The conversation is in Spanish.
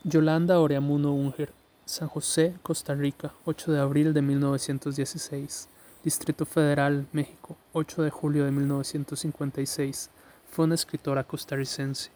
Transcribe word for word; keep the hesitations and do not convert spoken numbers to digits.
Yolanda Oreamuno Unger, San José, Costa Rica, ocho de abril de mil novecientos dieciséis. Distrito Federal, México, ocho de julio de mil novecientos cincuenta y seis. Fue una escritora costarricense.